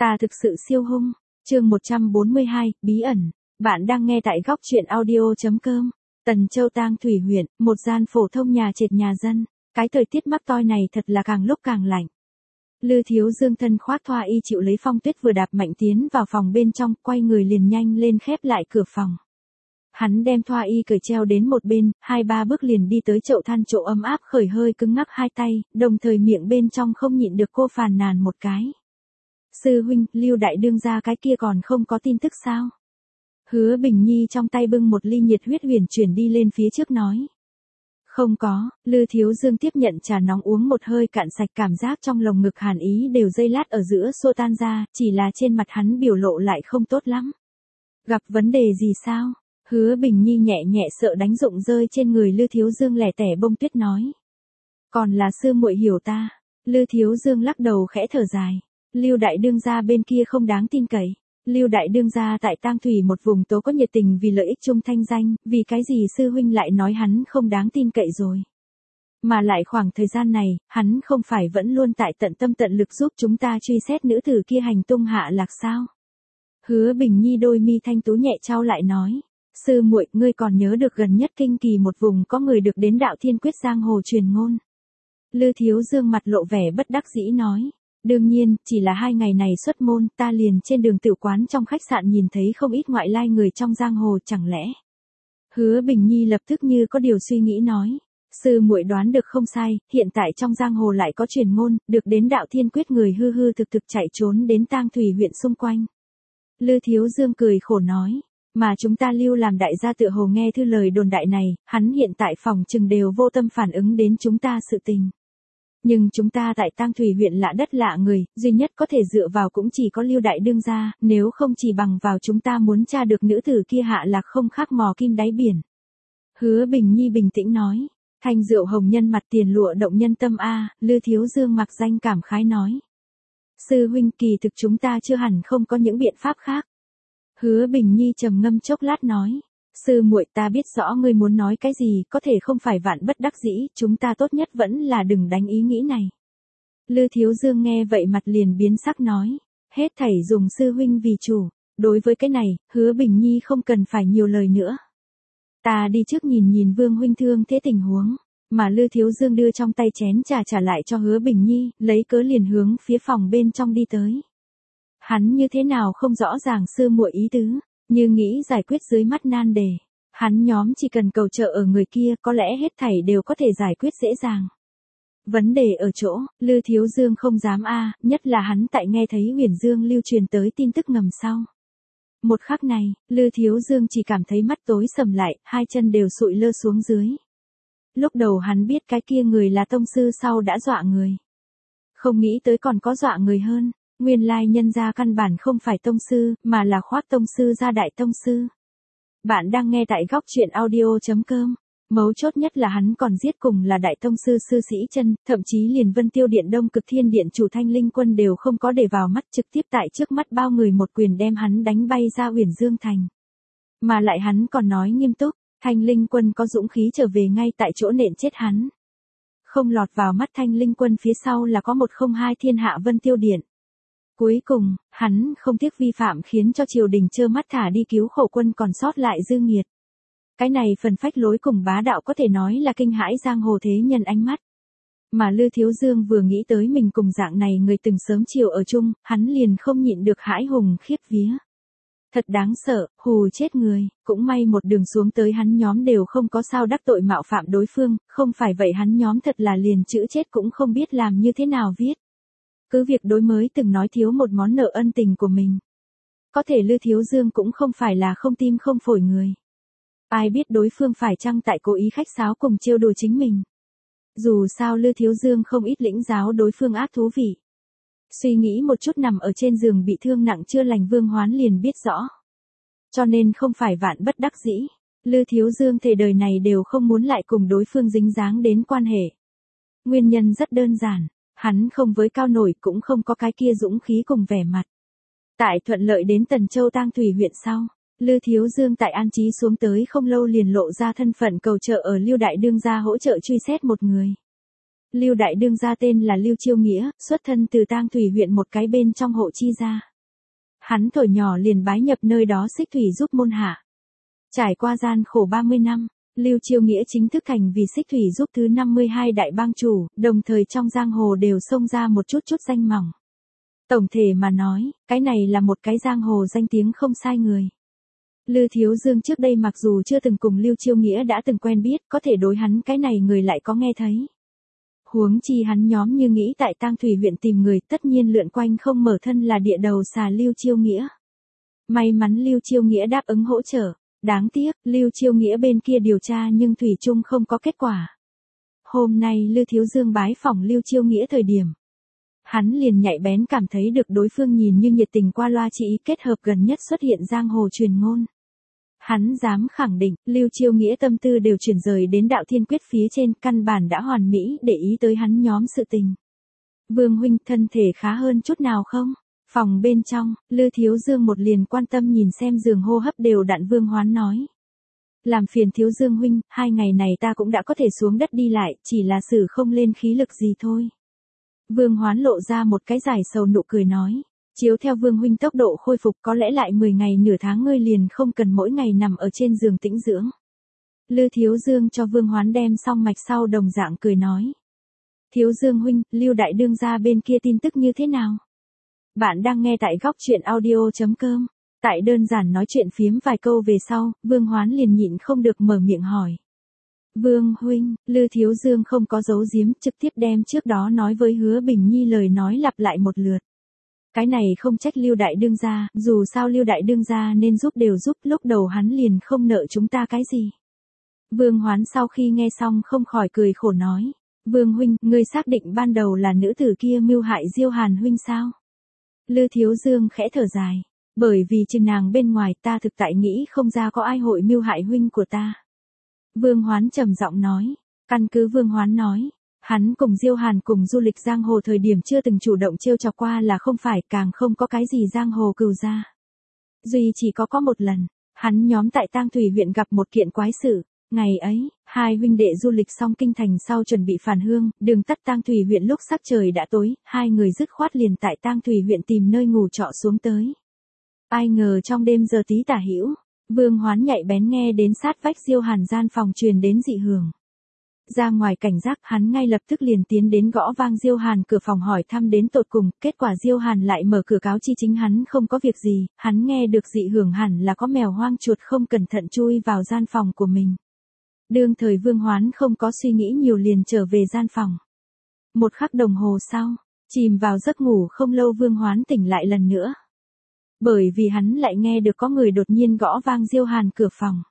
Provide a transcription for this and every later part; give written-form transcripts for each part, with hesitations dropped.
Ta thực sự siêu hung. Chương 142, bí ẩn. Bạn đang nghe tại góc truyện audio.com. Tần Châu Tang Thủy huyện, một gian phổ thông nhà trệt nhà dân. Cái thời tiết mắc toi này thật là càng lúc càng lạnh. Lư Thiếu Dương thân khoác thoa y chịu lấy Phong Tuyết vừa đạp mạnh tiến vào phòng bên trong, quay người liền nhanh lên khép lại cửa phòng. Hắn đem thoa y cởi treo đến một bên, 2-3 bước liền đi tới chậu than chỗ ấm áp, khởi hơi cứng ngắc hai tay, đồng thời miệng bên trong không nhịn được cô phàn nàn một cái. Sư huynh, Lưu đại đương gia cái kia còn không có tin tức sao? Hứa Bình Nhi trong tay bưng một ly nhiệt huyết huyền chuyển đi lên phía trước nói. Không có. Lư Thiếu Dương tiếp nhận trà nóng uống một hơi cạn sạch, cảm giác trong lồng ngực hàn ý đều dây lát ở giữa xô tan ra, chỉ là trên mặt hắn biểu lộ lại không tốt lắm. Gặp vấn đề gì sao? Hứa Bình Nhi nhẹ nhẹ sợ đánh rụng rơi trên người Lư Thiếu Dương lẻ tẻ bông tuyết nói. Còn là sư muội hiểu ta. Lư Thiếu Dương lắc đầu khẽ thở dài. Lưu đại đương gia bên kia không đáng tin cậy. Lưu đại đương gia tại Tang Thủy một vùng tố có nhiệt tình vì lợi ích chung thanh danh, vì cái gì sư huynh lại nói hắn không đáng tin cậy rồi. Mà lại khoảng thời gian này, hắn không phải vẫn luôn tại tận tâm tận lực giúp chúng ta truy xét nữ tử kia hành tung hạ lạc sao? Hứa Bình Nhi đôi mi thanh tú nhẹ trao lại nói. Sư muội, ngươi còn nhớ được gần nhất kinh kỳ một vùng có người được đến đạo thiên quyết giang hồ truyền ngôn. Lư Thiếu Dương mặt lộ vẻ bất đắc dĩ nói. Đương nhiên, chỉ là 2 ngày này xuất môn, ta liền trên đường tiểu quán trong khách sạn nhìn thấy không ít ngoại lai người trong giang hồ, chẳng lẽ. Hứa Bình Nhi lập tức như có điều suy nghĩ nói. Sư muội đoán được không sai, hiện tại trong giang hồ lại có truyền ngôn, được đến đạo thiên quyết người hư hư thực thực chạy trốn đến Tang Thủy huyện xung quanh. Lư Thiếu Dương cười khổ nói. Mà chúng ta Lưu làm đại gia tựa hồ nghe thư lời đồn đại này, hắn hiện tại phòng chừng đều vô tâm phản ứng đến chúng ta sự tình. Nhưng chúng ta tại Tang Thủy huyện lạ đất lạ người, duy nhất có thể dựa vào cũng chỉ có Lưu đại đương gia, nếu không chỉ bằng vào chúng ta muốn tra được nữ tử kia hạ lạc không khác mò kim đáy biển. Hứa Bình Nhi bình tĩnh nói, thanh rượu hồng nhân mặt tiền lụa động nhân tâm a. Lư Thiếu Dương mặc danh cảm khái nói. Sư huynh, kỳ thực chúng ta chưa hẳn không có những biện pháp khác. Hứa Bình Nhi trầm ngâm chốc lát nói. Sư muội, ta biết rõ ngươi muốn nói cái gì, có thể không phải vạn bất đắc dĩ, chúng ta tốt nhất vẫn là đừng đánh ý nghĩ này. Lư Thiếu Dương nghe vậy mặt liền biến sắc nói. Hết thảy dùng sư huynh vì chủ. Đối với cái này, Hứa Bình Nhi không cần phải nhiều lời nữa. Ta đi trước nhìn Vương huynh thương thế tình huống. Mà Lư Thiếu Dương đưa trong tay chén trà trả lại cho Hứa Bình Nhi, lấy cớ liền hướng phía phòng bên trong đi tới. Hắn như thế nào không rõ ràng sư muội ý tứ, như nghĩ giải quyết dưới mắt nan đề. Hắn nhóm chỉ cần cầu trợ ở người kia, có lẽ hết thảy đều có thể giải quyết dễ dàng. Vấn đề ở chỗ, Lư Thiếu Dương không dám nhất là hắn tại nghe thấy Huyền Dương lưu truyền tới tin tức ngầm sau. Một khắc này, Lư Thiếu Dương chỉ cảm thấy mắt tối sầm lại, hai chân đều sụi lơ xuống dưới. Lúc đầu hắn biết cái kia người là tông sư sau đã dọa người. Không nghĩ tới còn có dọa người hơn. Nguyên lai nhân gia căn bản không phải tông sư, mà là khoác tông sư ra đại tông sư. Bạn đang nghe tại góc truyện audio.com. Mấu chốt nhất là hắn còn giết cùng là đại tông sư sư sĩ chân, thậm chí liền Vân Tiêu Điện Đông Cực Thiên Điện chủ Thanh Linh Quân đều không có để vào mắt, trực tiếp tại trước mắt bao người một quyền đem hắn đánh bay ra Huyền Dương Thành. Mà lại hắn còn nói nghiêm túc, Thanh Linh Quân có dũng khí trở về ngay tại chỗ nện chết hắn. Không lọt vào mắt Thanh Linh Quân phía sau là có 102 thiên hạ Vân Tiêu Điện. Cuối cùng, hắn không tiếc vi phạm khiến cho triều đình trơ mắt thả đi cứu khổ quân còn sót lại dư nghiệt. Cái này phần phách lối cùng bá đạo có thể nói là kinh hãi giang hồ thế nhân ánh mắt. Mà Lư Thiếu Dương vừa nghĩ tới mình cùng dạng này người từng sớm chiều ở chung, hắn liền không nhịn được hãi hùng khiếp vía. Thật đáng sợ, hù chết người, cũng may một đường xuống tới hắn nhóm đều không có sao đắc tội mạo phạm đối phương, không phải vậy hắn nhóm thật là liền chữ chết cũng không biết làm như thế nào viết. Cứ việc đối mới từng nói thiếu một món nợ ân tình của mình. Có thể Lư Thiếu Dương cũng không phải là không tim không phổi người. Ai biết đối phương phải chăng tại cố ý khách sáo cùng trêu đùa chính mình. Dù sao Lư Thiếu Dương không ít lĩnh giáo đối phương ác thú vị. Suy nghĩ một chút nằm ở trên giường bị thương nặng chưa lành Vương Hoán liền biết rõ. Cho nên không phải vạn bất đắc dĩ. Lư Thiếu Dương thề đời này đều không muốn lại cùng đối phương dính dáng đến quan hệ. Nguyên nhân rất đơn giản. Hắn không với cao nổi cũng không có cái kia dũng khí cùng vẻ mặt. Tại thuận lợi đến Tần Châu Tang Thủy huyện sau, Lư Thiếu Dương tại an trí xuống tới không lâu liền lộ ra thân phận cầu trợ ở Lưu đại đương gia hỗ trợ truy xét một người. Lưu đại đương gia tên là Lưu Chiêu Nghĩa, xuất thân từ Tang Thủy huyện một cái bên trong hộ chi gia. Hắn thổi nhỏ liền bái nhập nơi đó xích thủy giúp môn hạ. Trải qua gian khổ 30 năm, Lưu Chiêu Nghĩa chính thức thành vì xích thủy giúp thứ 52 đại bang chủ, đồng thời trong giang hồ đều xông ra một chút chút danh mỏng. Tổng thể mà nói, cái này là một cái giang hồ danh tiếng không sai người. Lư Thiếu Dương trước đây mặc dù chưa từng cùng Lưu Chiêu Nghĩa đã từng quen biết, có thể đối hắn cái này người lại có nghe thấy. Huống chi hắn nhóm như nghĩ tại Tang Thủy huyện tìm người, tất nhiên lượn quanh không mở thân là địa đầu xà Lưu Chiêu Nghĩa. May mắn Lưu Chiêu Nghĩa đáp ứng hỗ trợ, đáng tiếc, Lưu Chiêu Nghĩa bên kia điều tra nhưng thủy chung không có kết quả. Hôm nay Lư Thiếu Dương bái phỏng Lưu Chiêu Nghĩa thời điểm, hắn liền nhạy bén cảm thấy được đối phương nhìn như nhiệt tình qua loa chỉ ý kết hợp gần nhất xuất hiện giang hồ truyền ngôn. Hắn dám khẳng định, Lưu Chiêu Nghĩa tâm tư đều chuyển rời đến đạo thiên quyết phía trên, căn bản đã hoàn mỹ để ý tới hắn nhóm sự tình. Vương huynh thân thể khá hơn chút nào không? Phòng bên trong, Lư Thiếu Dương một liền quan tâm nhìn xem giường hô hấp đều đặn Vương Hoán nói. Làm phiền Thiếu Dương huynh, 2 ngày này ta cũng đã có thể xuống đất đi lại, chỉ là sử không lên khí lực gì thôi. Vương Hoán lộ ra một cái giải sầu nụ cười nói. Chiếu theo Vương huynh tốc độ khôi phục có lẽ lại 10 ngày nửa tháng ngươi liền không cần mỗi ngày nằm ở trên giường tĩnh dưỡng. Lư Thiếu Dương cho Vương Hoán đem xong mạch sau đồng dạng cười nói. Thiếu Dương huynh, Lưu đại đương gia bên kia tin tức như thế nào? Bạn đang nghe tại góc truyện audio.com. Tại đơn giản nói chuyện phiếm vài câu về sau, Vương Hoán liền nhịn không được mở miệng hỏi. Vương huynh, Lư Thiếu Dương không có giấu giếm, trực tiếp đem trước đó nói với Hứa Bình Nhi lời nói lặp lại một lượt. Cái này không trách Lưu đại đương gia, dù sao Lưu đại đương gia nên giúp đều giúp, lúc đầu hắn liền không nợ chúng ta cái gì. Vương Hoán sau khi nghe xong không khỏi cười khổ nói. Vương huynh, ngươi xác định ban đầu là nữ tử kia mưu hại Diêu Hàn huynh sao? Lư Thiếu Dương khẽ thở dài. Bởi vì chừng nàng bên ngoài ta thực tại nghĩ không ra có ai hội mưu hại huynh của ta. Vương Hoán trầm giọng nói. Căn cứ Vương Hoán nói, hắn cùng Diêu Hàn cùng du lịch giang hồ thời điểm chưa từng chủ động trêu chọc qua là không phải, càng không có cái gì giang hồ cừu gia. Duy chỉ có một lần, hắn nhóm tại Tang Thủy huyện gặp một kiện quái sự. Ngày ấy, 2 huynh đệ du lịch xong kinh thành sau chuẩn bị phản hương, đường tắt Tang Thủy huyện lúc sắc trời đã tối, 2 người dứt khoát liền tại Tang Thủy huyện tìm nơi ngủ trọ xuống tới. Ai ngờ trong đêm giờ tí tả hữu, Vương Hoán nhạy bén nghe đến sát vách Diêu Hàn gian phòng truyền đến dị hưởng. Ra ngoài cảnh giác, hắn ngay lập tức liền tiến đến gõ vang Diêu Hàn cửa phòng hỏi thăm đến tột cùng, kết quả Diêu Hàn lại mở cửa cáo chi chính hắn không có việc gì, hắn nghe được dị hưởng hẳn là có mèo hoang chuột không cẩn thận chui vào gian phòng của mình. Đương thời Vương Hoán không có suy nghĩ nhiều liền trở về gian phòng. 1 khắc đồng hồ sau, chìm vào giấc ngủ không lâu Vương Hoán tỉnh lại lần nữa. Bởi vì hắn lại nghe được có người đột nhiên gõ vang Diêu Hàn cửa phòng.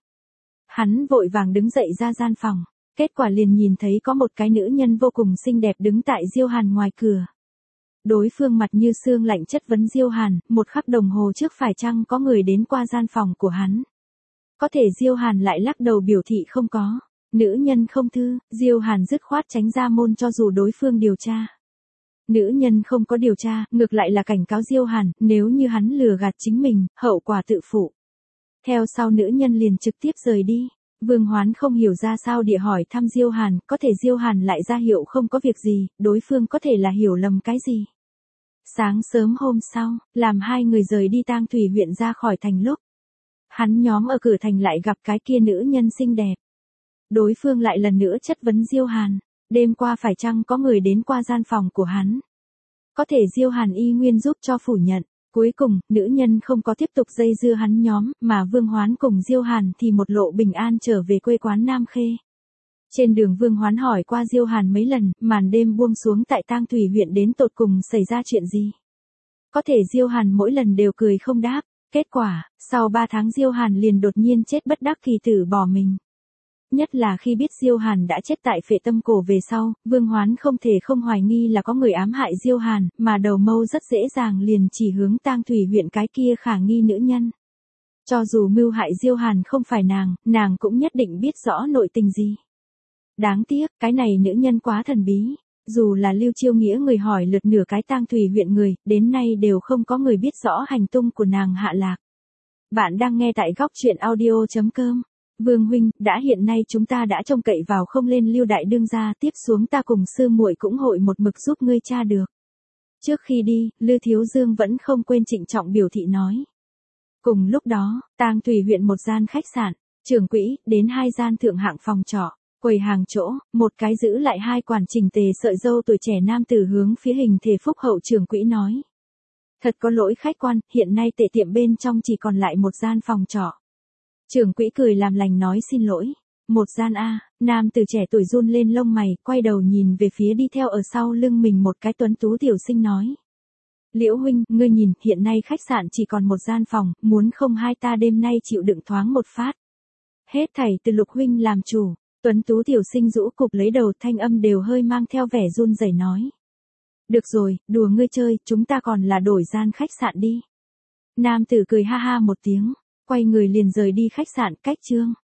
Hắn vội vàng đứng dậy ra gian phòng, kết quả liền nhìn thấy có một cái nữ nhân vô cùng xinh đẹp đứng tại Diêu Hàn ngoài cửa. Đối phương mặt như xương lạnh chất vấn Diêu Hàn, 1 khắc đồng hồ trước phải chăng có người đến qua gian phòng của hắn. Có thể Diêu Hàn lại lắc đầu biểu thị không có. Nữ nhân không thư, Diêu Hàn dứt khoát tránh ra môn cho dù đối phương điều tra. Nữ nhân không có điều tra, ngược lại là cảnh cáo Diêu Hàn, nếu như hắn lừa gạt chính mình, hậu quả tự phụ. Theo sau nữ nhân liền trực tiếp rời đi. Vương Hoán không hiểu ra sao địa hỏi thăm Diêu Hàn, có thể Diêu Hàn lại ra hiệu không có việc gì, đối phương có thể là hiểu lầm cái gì. Sáng sớm hôm sau, làm 2 người rời đi Tang Thủy huyện ra khỏi thành lúc. Hắn nhóm ở cửa thành lại gặp cái kia nữ nhân xinh đẹp. Đối phương lại lần nữa chất vấn Diêu Hàn, đêm qua phải chăng có người đến qua gian phòng của hắn. Có thể Diêu Hàn y nguyên giúp cho phủ nhận. Cuối cùng, nữ nhân không có tiếp tục dây dưa hắn nhóm, mà Vương Hoán cùng Diêu Hàn thì một lộ bình an trở về quê quán Nam Khê. Trên đường Vương Hoán hỏi qua Diêu Hàn mấy lần, màn đêm buông xuống tại Tang Thủy huyện đến tột cùng xảy ra chuyện gì. Có thể Diêu Hàn mỗi lần đều cười không đáp, kết quả, sau 3 tháng Diêu Hàn liền đột nhiên chết bất đắc kỳ tử bỏ mình. Nhất là khi biết Diêu Hàn đã chết tại Phệ Tâm Cổ về sau, Vương Hoán không thể không hoài nghi là có người ám hại Diêu Hàn, mà đầu mâu rất dễ dàng liền chỉ hướng Tang Thủy huyện cái kia khả nghi nữ nhân. Cho dù mưu hại Diêu Hàn không phải nàng cũng nhất định biết rõ nội tình gì. Đáng tiếc, cái này nữ nhân quá thần bí, dù là Lưu Chiêu Nghĩa người hỏi lượt nửa cái Tang Thủy huyện người, đến nay đều không có người biết rõ hành tung của nàng hạ lạc. Bạn đang nghe tại góc truyện audio.com. Vương huynh, đã hiện nay chúng ta đã trông cậy vào không lên Lưu đại đương gia, tiếp xuống ta cùng sư muội cũng hội một mực giúp ngươi tra được. Trước khi đi, Lư Thiếu Dương vẫn không quên trịnh trọng biểu thị nói. Cùng lúc đó, Tang Thủy huyện một gian khách sạn, trưởng quỹ, đến 2 gian thượng hạng phòng trọ, quầy hàng chỗ, một cái giữ lại 2 quản chỉnh tề sợi râu tuổi trẻ nam tử hướng phía hình thể phúc hậu trưởng quỹ nói. Thật có lỗi khách quan, hiện nay tệ tiệm bên trong chỉ còn lại một gian phòng trọ. Trưởng quỹ cười làm lành nói xin lỗi. Một gian A, nam tử trẻ tuổi run lên lông mày, quay đầu nhìn về phía đi theo ở sau lưng mình một cái tuấn tú tiểu sinh nói. Liễu huynh, ngươi nhìn, hiện nay khách sạn chỉ còn một gian phòng, muốn không hai ta đêm nay chịu đựng thoáng một phát. Hết thảy từ Lục huynh làm chủ, tuấn tú tiểu sinh rũ cục lấy đầu, thanh âm đều hơi mang theo vẻ run rẩy nói. Được rồi, đùa ngươi chơi, chúng ta còn là đổi gian khách sạn đi. Nam tử cười ha ha một tiếng, quay người liền rời đi khách sạn, cách chương.